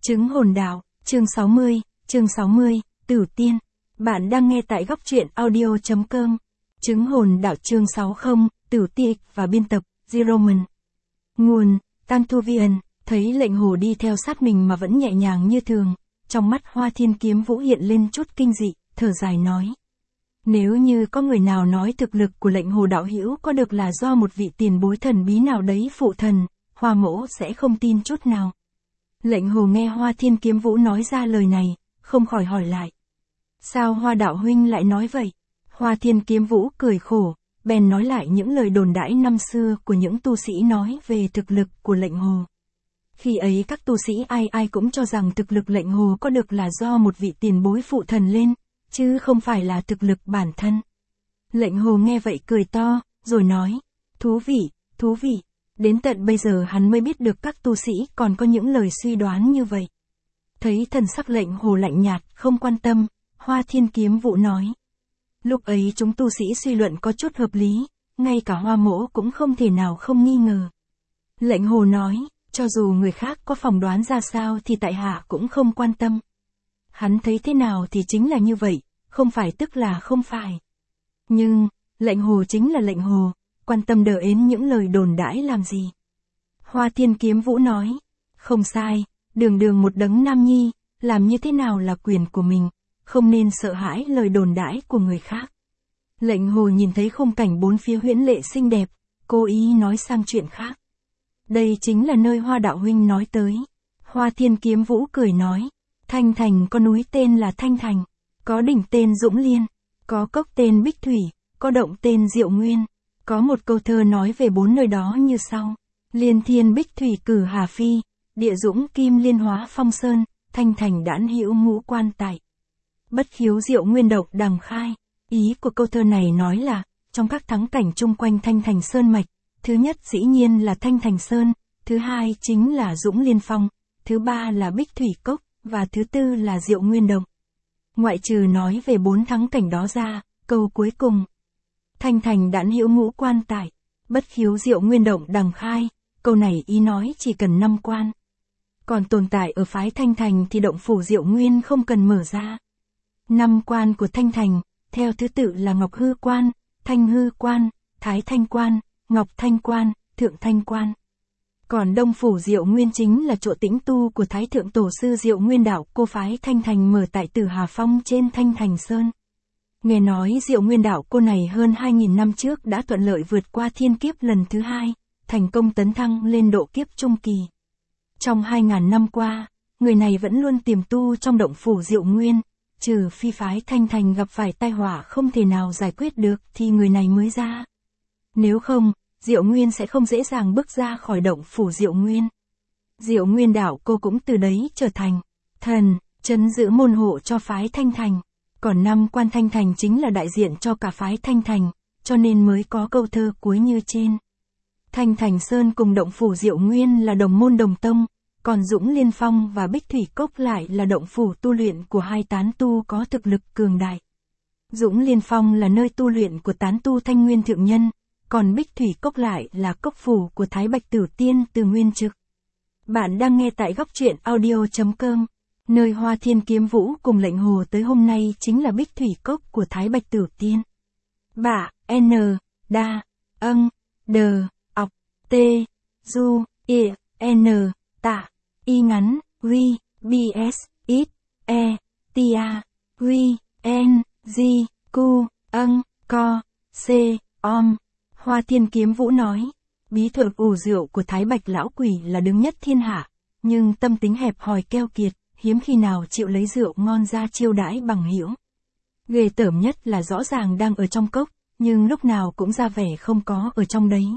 Chứng hồn đạo, chương 60, Tử Tiên. Bạn đang nghe tại góc truyện audio.com. Chứng hồn đạo chương 60, Tử Tiên và biên tập, Zeroman. Nguồn, Tantuvian, thấy lệnh hồ đi theo sát mình mà vẫn nhẹ nhàng như thường. Trong mắt Hoa Thiên Kiếm Vũ hiện lên chút kinh dị, thở dài nói. Nếu như có người nào nói thực lực của lệnh hồ đạo hữu có được là do một vị tiền bối thần bí nào đấy phụ thần, Hoa mỗ sẽ không tin chút nào. Lệnh hồ nghe Hoa Thiên Kiếm Vũ nói ra lời này, không khỏi hỏi lại. Sao Hoa đạo huynh lại nói vậy? Hoa Thiên Kiếm Vũ cười khổ, bèn nói lại những lời đồn đãi năm xưa của những tu sĩ nói về thực lực của lệnh hồ. Khi ấy các tu sĩ ai cũng cho rằng thực lực lệnh hồ có được là do một vị tiền bối phụ thần lên, chứ không phải là thực lực bản thân. Lệnh hồ nghe vậy cười to, rồi nói, thú vị, đến tận bây giờ hắn mới biết được các tu sĩ còn có những lời suy đoán như vậy. Thấy thần sắc lệnh hồ lạnh nhạt, không quan tâm, Hoa Thiên Kiếm Vũ nói. Lúc ấy chúng tu sĩ suy luận có chút hợp lý, ngay cả Hoa mỗ cũng không thể nào không nghi ngờ. Lệnh hồ nói, cho dù người khác có phỏng đoán ra sao thì tại hạ cũng không quan tâm. Hắn thấy thế nào thì chính là như vậy, không phải tức là không phải. Nhưng, lệnh hồ chính là lệnh hồ, quan tâm đờ ến những lời đồn đãi làm gì. Hoa Thiên Kiếm Vũ nói, không sai, đường một đấng nam nhi, làm như thế nào là quyền của mình, không nên sợ hãi lời đồn đãi của người khác. Lệnh hồ nhìn thấy khung cảnh bốn phía huyễn lệ xinh đẹp, cố ý nói sang chuyện khác. Đây chính là nơi Hoa đạo huynh nói tới. Hoa Thiên Kiếm Vũ cười nói, Thanh Thành có núi tên là Thanh Thành, có đỉnh tên Dũng Liên, có cốc tên Bích Thủy, có động tên Diệu Nguyên. Có một câu thơ nói về bốn nơi đó như sau. Liên thiên Bích Thủy cử Hà Phi, địa Dũng Kim Liên hóa Phong Sơn, Thanh Thành đãn hữu ngũ quan tại. Bất khiếu Diệu Nguyên độc đằng khai. Ý của câu thơ này nói là, trong các thắng cảnh chung quanh Thanh Thành Sơn Mạch, thứ nhất dĩ nhiên là Thanh Thành Sơn, thứ hai chính là Dũng Liên Phong, thứ ba là Bích Thủy Cốc, và thứ tư là Diệu Nguyên Động. Ngoại trừ nói về bốn thắng cảnh đó ra, câu cuối cùng. Thanh Thành đãn hữu ngũ quan tại, bất khiếu Diệu Nguyên Động đằng khai, câu này ý nói chỉ cần 5 quan. Còn tồn tại ở phái Thanh Thành thì động phủ Diệu Nguyên không cần mở ra. 5 quan của Thanh Thành, theo thứ tự là Ngọc Hư Quan, Thanh Hư Quan, Thái Thanh Quan, Ngọc Thanh Quan, Thượng Thanh Quan. Còn đông phủ Diệu Nguyên chính là chỗ tĩnh tu của Thái Thượng Tổ sư Diệu Nguyên Đạo cô phái Thanh Thành mở tại Tử Hà Phong trên Thanh Thành Sơn. Nghe nói Diệu Nguyên Đạo cô này hơn 2.000 năm trước đã thuận lợi vượt qua thiên kiếp lần thứ 2, thành công tấn thăng lên độ kiếp trung kỳ. Trong 2.000 năm qua, người này vẫn luôn tiềm tu trong động phủ Diệu Nguyên, trừ phi phái Thanh Thành gặp phải tai họa không thể nào giải quyết được thì người này mới ra. Nếu không, Diệu Nguyên sẽ không dễ dàng bước ra khỏi động phủ Diệu Nguyên. Diệu Nguyên Đạo cô cũng từ đấy trở thành thần, trấn giữ môn hộ cho phái Thanh Thành. Còn 5 quan Thanh Thành chính là đại diện cho cả phái Thanh Thành, cho nên mới có câu thơ cuối như trên. Thanh Thành Sơn cùng động phủ Diệu Nguyên là đồng môn đồng tông, còn Dũng Liên Phong và Bích Thủy Cốc lại là động phủ tu luyện của hai tán tu có thực lực cường đại. Dũng Liên Phong là nơi tu luyện của tán tu Thanh Nguyên Thượng Nhân, còn Bích Thủy Cốc lại là cốc phủ của Thái Bạch Tử Tiên từ Nguyên Trực. Bạn đang nghe tại góc truyện audio.com. Nơi Hoa Thiên Kiếm Vũ cùng lệnh hồ tới hôm nay chính là Bích Thủy Cốc của Thái Bạch Tử Tiên. Bạ, N, Đa, Âng, Đờ, Ọc, T, Du, I, N, Tạ, Y ngắn, Quy, BS, Ít, E, Tia, Quy, N, G, Q, Âng, Co, C, Om. Hoa Thiên Kiếm Vũ nói, bí thuật ủ rượu của Thái Bạch Lão Quỷ là đứng nhất thiên hạ, nhưng tâm tính hẹp hòi keo kiệt, hiếm khi nào chịu lấy rượu ngon ra chiêu đãi bằng hữu. Ghê tởm nhất là rõ ràng đang ở trong cốc, nhưng lúc nào cũng ra vẻ không có ở trong đấy.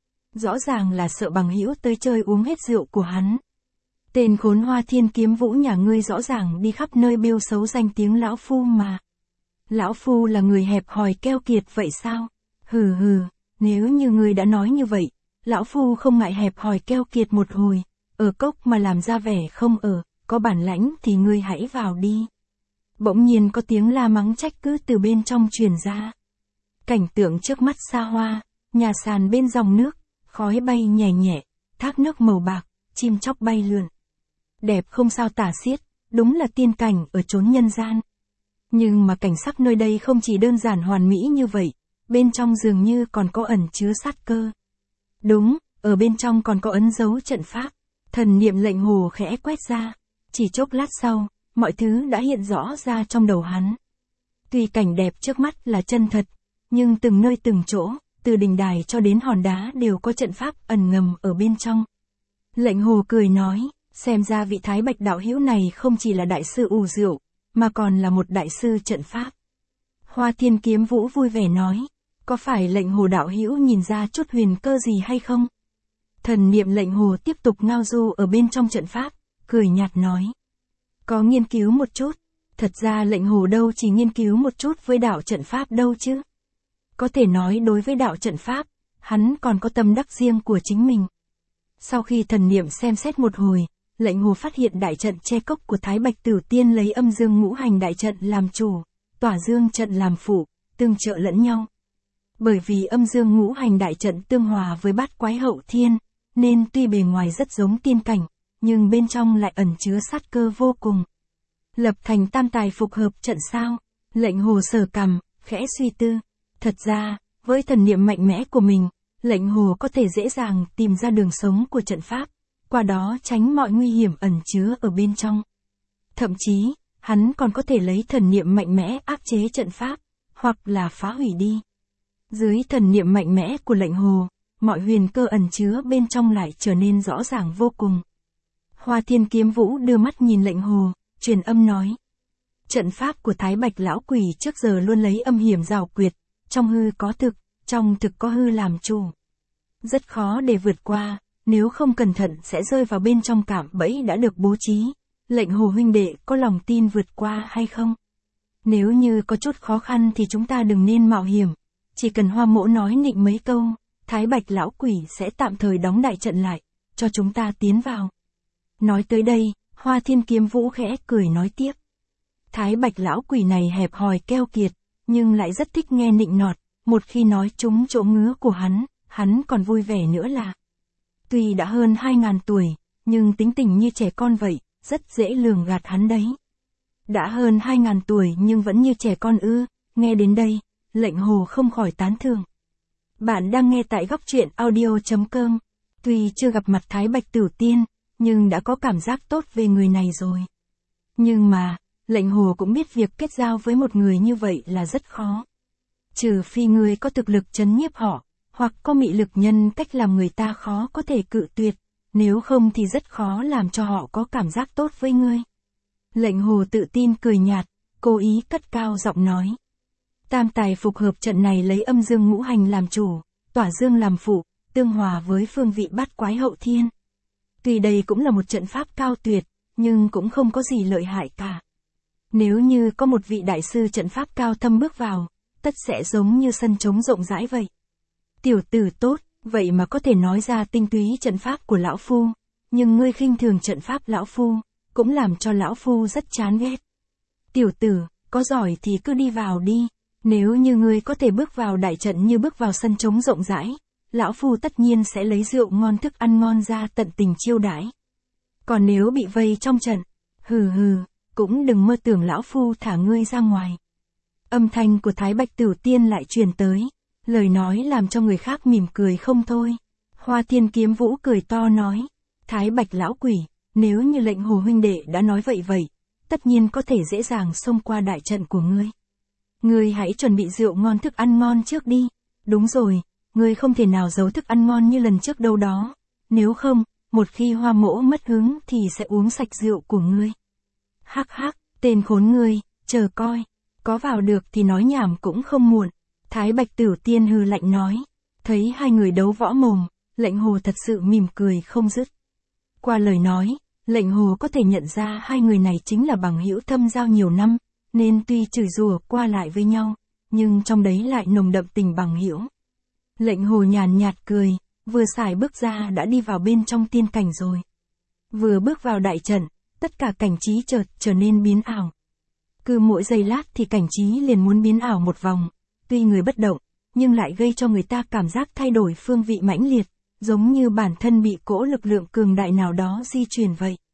Rõ ràng là sợ bằng hữu tới chơi uống hết rượu của hắn. Tên khốn Hoa Thiên Kiếm Vũ nhà ngươi rõ ràng đi khắp nơi bêu xấu danh tiếng lão phu mà. Lão phu là người hẹp hòi keo kiệt vậy sao? Hừ, nếu như ngươi đã nói như vậy, lão phu không ngại hẹp hòi keo kiệt một hồi, ở cốc mà làm ra vẻ không ở. Có bản lãnh thì ngươi hãy vào đi. Bỗng nhiên có tiếng la mắng trách cứ từ bên trong truyền ra. Cảnh tượng trước mắt xa hoa, nhà sàn bên dòng nước, khói bay nhẹ nhẹ, thác nước màu bạc, chim chóc bay lượn. đẹp không sao tả xiết, đúng là tiên cảnh ở chốn nhân gian. Nhưng mà cảnh sắc nơi đây không chỉ đơn giản hoàn mỹ như vậy, bên trong dường như còn có ẩn chứa sát cơ. Đúng, ở bên trong còn có ấn dấu trận pháp. Thần niệm lệnh hồ khẽ quét ra, chỉ chốc lát sau, mọi thứ đã hiện rõ ra trong đầu hắn. Tuy cảnh đẹp trước mắt là chân thật, nhưng từng nơi từng chỗ, từ đình đài cho đến hòn đá đều có trận pháp ẩn ngầm ở bên trong. Lệnh hồ cười nói, xem ra vị Thái Bạch đạo hữu này không chỉ là đại sư ủ rượu, mà còn là một đại sư trận pháp. Hoa Thiên Kiếm Vũ vui vẻ nói, có phải lệnh hồ đạo hữu nhìn ra chút huyền cơ gì hay không? Thần niệm lệnh hồ tiếp tục ngao du ở bên trong trận pháp, cười nhạt nói. Có nghiên cứu một chút, thật ra lệnh hồ đâu chỉ nghiên cứu một chút với đạo trận pháp đâu chứ. Có thể nói đối với đạo trận pháp, hắn còn có tâm đắc riêng của chính mình. Sau khi thần niệm xem xét một hồi, lệnh hồ phát hiện đại trận che cốc của Thái Bạch Tử Tiên lấy âm dương ngũ hành đại trận làm chủ, tỏa dương trận làm phụ, tương trợ lẫn nhau. Bởi vì âm dương ngũ hành đại trận tương hòa với bát quái hậu thiên, nên tuy bề ngoài rất giống tiên cảnh, nhưng bên trong lại ẩn chứa sát cơ vô cùng. Lập thành tam tài phục hợp trận sao? Lệnh hồ sờ cằm, khẽ suy tư. Thật ra, với thần niệm mạnh mẽ của mình, lệnh hồ có thể dễ dàng tìm ra đường sống của trận pháp, qua đó tránh mọi nguy hiểm ẩn chứa ở bên trong. Thậm chí, hắn còn có thể lấy thần niệm mạnh mẽ áp chế trận pháp, hoặc là phá hủy đi. Dưới thần niệm mạnh mẽ của lệnh hồ, mọi huyền cơ ẩn chứa bên trong lại trở nên rõ ràng vô cùng. Hoa Thiên Kiếm Vũ đưa mắt nhìn lệnh hồ, truyền âm nói. Trận pháp của Thái Bạch lão quỷ trước giờ luôn lấy âm hiểm rào quyệt, trong hư có thực, trong thực có hư làm chủ. Rất khó để vượt qua, nếu không cẩn thận sẽ rơi vào bên trong cạm bẫy đã được bố trí. Lệnh hồ huynh đệ có lòng tin vượt qua hay không? Nếu như có chút khó khăn thì chúng ta đừng nên mạo hiểm. Chỉ cần Hoa mỗ nói nịnh mấy câu, Thái Bạch lão quỷ sẽ tạm thời đóng đại trận lại, cho chúng ta tiến vào. Nói tới đây, Hoa Thiên Kiếm Vũ khẽ cười nói tiếp. Thái Bạch lão quỷ này hẹp hòi keo kiệt, nhưng lại rất thích nghe nịnh nọt, một khi nói trúng chỗ ngứa của hắn còn vui vẻ nữa là. Tuy đã hơn 2000 tuổi, nhưng tính tình như trẻ con vậy, rất dễ lường gạt hắn đấy. Đã hơn 2000 tuổi nhưng vẫn như trẻ con ư? Nghe đến đây, lệnh hồ không khỏi tán thưởng. Bạn đang nghe tại góc truyện audio.com. Tuy chưa gặp mặt Thái Bạch Tử Tiên, nhưng đã có cảm giác tốt về người này rồi. Nhưng mà, lệnh hồ cũng biết việc kết giao với một người như vậy là rất khó. Trừ phi người có thực lực trấn nhiếp họ, hoặc có mị lực nhân cách làm người ta khó có thể cự tuyệt, nếu không thì rất khó làm cho họ có cảm giác tốt với ngươi. Lệnh hồ tự tin cười nhạt, cố ý cất cao giọng nói. Tam tài phục hợp trận này lấy âm dương ngũ hành làm chủ, tỏa dương làm phụ, tương hòa với phương vị bát quái hậu thiên. Tuy đây cũng là một trận pháp cao tuyệt, nhưng cũng không có gì lợi hại cả. Nếu như có một vị đại sư trận pháp cao thâm bước vào, tất sẽ giống như sân trống rộng rãi vậy. Tiểu tử tốt, vậy mà có thể nói ra tinh túy trận pháp của lão phu, nhưng ngươi khinh thường trận pháp lão phu, cũng làm cho lão phu rất chán ghét. Tiểu tử, có giỏi thì cứ đi vào đi, nếu như ngươi có thể bước vào đại trận như bước vào sân trống rộng rãi, lão phu tất nhiên sẽ lấy rượu ngon thức ăn ngon ra tận tình chiêu đãi. Còn nếu bị vây trong trận, hừ, cũng đừng mơ tưởng lão phu thả ngươi ra ngoài. Âm thanh của Thái Bạch Tử Tiên lại truyền tới, lời nói làm cho người khác mỉm cười không thôi. Hoa Thiên Kiếm Vũ cười to nói, Thái Bạch lão quỷ, nếu như lệnh hồ huynh đệ đã nói vậy, tất nhiên có thể dễ dàng xông qua đại trận của ngươi. Ngươi hãy chuẩn bị rượu ngon thức ăn ngon trước đi. Đúng rồi, ngươi không thể nào giấu thức ăn ngon như lần trước đâu đó. Nếu không, một khi Hoa mỗ mất hứng thì sẽ uống sạch rượu của ngươi. Hắc, tên khốn ngươi, chờ coi. Có vào được thì nói nhảm cũng không muộn. Thái Bạch Tử Tiên hừ lạnh nói. Thấy hai người đấu võ mồm, lệnh hồ thật sự mỉm cười không dứt. Qua lời nói, lệnh hồ có thể nhận ra hai người này chính là bằng hữu thâm giao nhiều năm, nên tuy chửi rủa qua lại với nhau, nhưng trong đấy lại nồng đậm tình bằng hữu. Lệnh hồ nhàn nhạt cười, vừa xài bước ra đã đi vào bên trong tiên cảnh rồi. Vừa bước vào đại trận, tất cả cảnh trí chợt trở nên biến ảo. Cứ mỗi giây lát thì cảnh trí liền muốn biến ảo một vòng, tuy người bất động, nhưng lại gây cho người ta cảm giác thay đổi phương vị mãnh liệt, giống như bản thân bị cỗ lực lượng cường đại nào đó di chuyển vậy.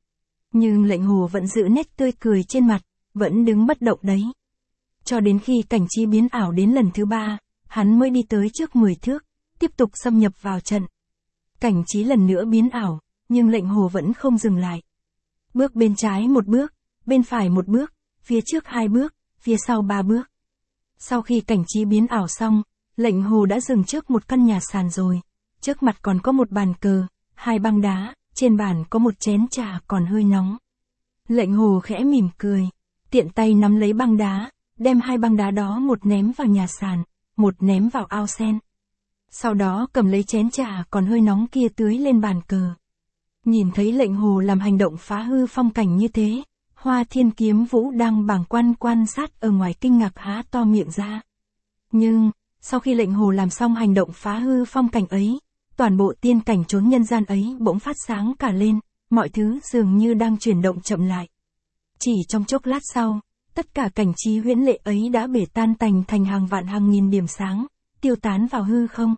Nhưng lệnh hồ vẫn giữ nét tươi cười trên mặt, vẫn đứng bất động đấy. Cho đến khi cảnh trí biến ảo đến lần thứ 3, hắn mới đi tới trước 10 thước, tiếp tục xâm nhập vào trận. Cảnh trí lần nữa biến ảo, nhưng lệnh hồ vẫn không dừng lại. Bước bên trái một bước, bên phải một bước, phía trước 2 bước, phía sau 3 bước. Sau khi cảnh trí biến ảo xong, lệnh hồ đã dừng trước một căn nhà sàn rồi. Trước mặt còn có một bàn cờ, 2 băng đá, trên bàn có một chén trà còn hơi nóng. Lệnh hồ khẽ mỉm cười, tiện tay nắm lấy băng đá, đem 2 băng đá đó một ném vào nhà sàn, một ném vào ao sen. Sau đó cầm lấy chén trà còn hơi nóng kia tưới lên bàn cờ. Nhìn thấy lệnh hồ làm hành động phá hư phong cảnh như thế, Hoa Thiên Kiếm Vũ đang bàng quan quan sát ở ngoài kinh ngạc há to miệng ra. Nhưng, sau khi lệnh hồ làm xong hành động phá hư phong cảnh ấy, toàn bộ tiên cảnh chốn nhân gian ấy bỗng phát sáng cả lên, mọi thứ dường như đang chuyển động chậm lại. Chỉ trong chốc lát sau, tất cả cảnh trí huyễn lệ ấy đã bể tan tành thành hàng vạn hàng nghìn điểm sáng, tiêu tán vào hư không.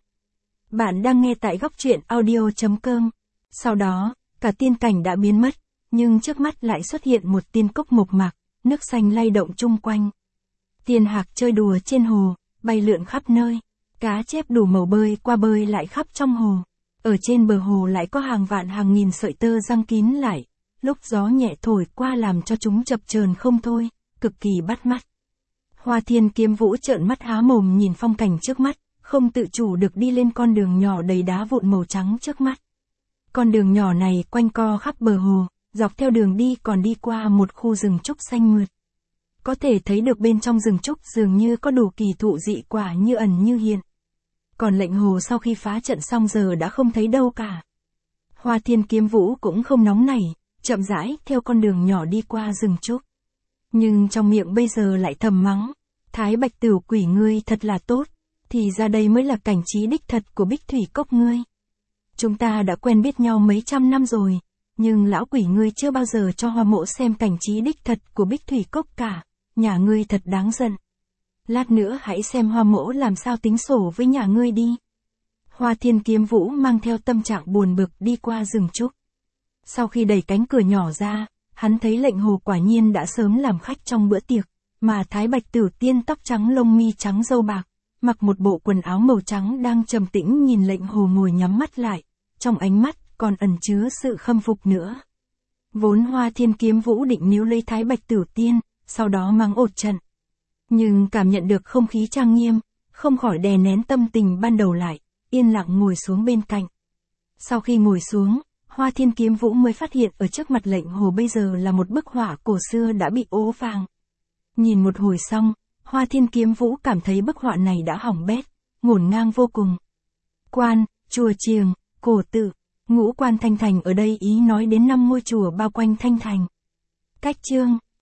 Bạn đang nghe tại góc truyện audio.com. Sau đó, cả tiên cảnh đã biến mất, nhưng trước mắt lại xuất hiện một tiên cốc mộc mạc, nước xanh lay động chung quanh. Tiên hạc chơi đùa trên hồ, bay lượn khắp nơi, cá chép đủ màu bơi qua bơi lại khắp trong hồ. Ở trên bờ hồ lại có hàng vạn hàng nghìn sợi tơ giăng kín lại, lúc gió nhẹ thổi qua làm cho chúng chập chờn không thôi, cực kỳ bắt mắt. Hoa Thiên Kiếm Vũ trợn mắt há mồm nhìn phong cảnh trước mắt, không tự chủ được đi lên con đường nhỏ đầy đá vụn màu trắng trước mắt. Con đường nhỏ này quanh co khắp bờ hồ, dọc theo đường đi còn đi qua một khu rừng trúc xanh mượt. Có thể thấy được bên trong rừng trúc dường như có đủ kỳ thụ dị quả như ẩn như hiện. Còn lệnh hồ sau khi phá trận xong giờ đã không thấy đâu cả. Hoa Thiên Kiếm Vũ cũng không nóng nảy, chậm rãi theo con đường nhỏ đi qua rừng trúc. Nhưng trong miệng bây giờ lại thầm mắng, Thái Bạch Tửu quỷ ngươi thật là tốt, thì ra đây mới là cảnh trí đích thật của Bích Thủy Cốc ngươi. Chúng ta đã quen biết nhau mấy trăm năm rồi, nhưng lão quỷ ngươi chưa bao giờ cho Hoa Mỗ xem cảnh trí đích thật của Bích Thủy Cốc cả, nhà ngươi thật đáng giận. Lát nữa hãy xem Hoa Mỗ làm sao tính sổ với nhà ngươi đi. Hoa Thiên Kiếm Vũ mang theo tâm trạng buồn bực đi qua rừng trúc. Sau khi đẩy cánh cửa nhỏ ra, hắn thấy lệnh hồ quả nhiên đã sớm làm khách trong bữa tiệc, mà Thái Bạch Tửu tiên tóc trắng lông mi trắng râu bạc, mặc một bộ quần áo màu trắng đang trầm tĩnh nhìn lệnh hồ ngồi nhắm mắt lại, trong ánh mắt còn ẩn chứa sự khâm phục nữa. Vốn Hoa Thiên Kiếm Vũ định níu lấy Thái Bạch Tửu tiên, sau đó mang ột trận. Nhưng cảm nhận được không khí trang nghiêm, không khỏi đè nén tâm tình ban đầu lại, yên lặng ngồi xuống bên cạnh. Sau khi ngồi xuống, Hoa Thiên Kiếm Vũ mới phát hiện ở trước mặt lệnh hồ bây giờ là một bức họa cổ xưa đã bị ố vàng. Nhìn một hồi xong, Hoa Thiên Kiếm Vũ cảm thấy bức họa này đã hỏng bét, ngổn ngang vô cùng. Quan, chùa chiềng, cổ tự, ngũ quan Thanh Thành ở đây ý nói đến 5 ngôi chùa bao quanh Thanh Thành. Cách chương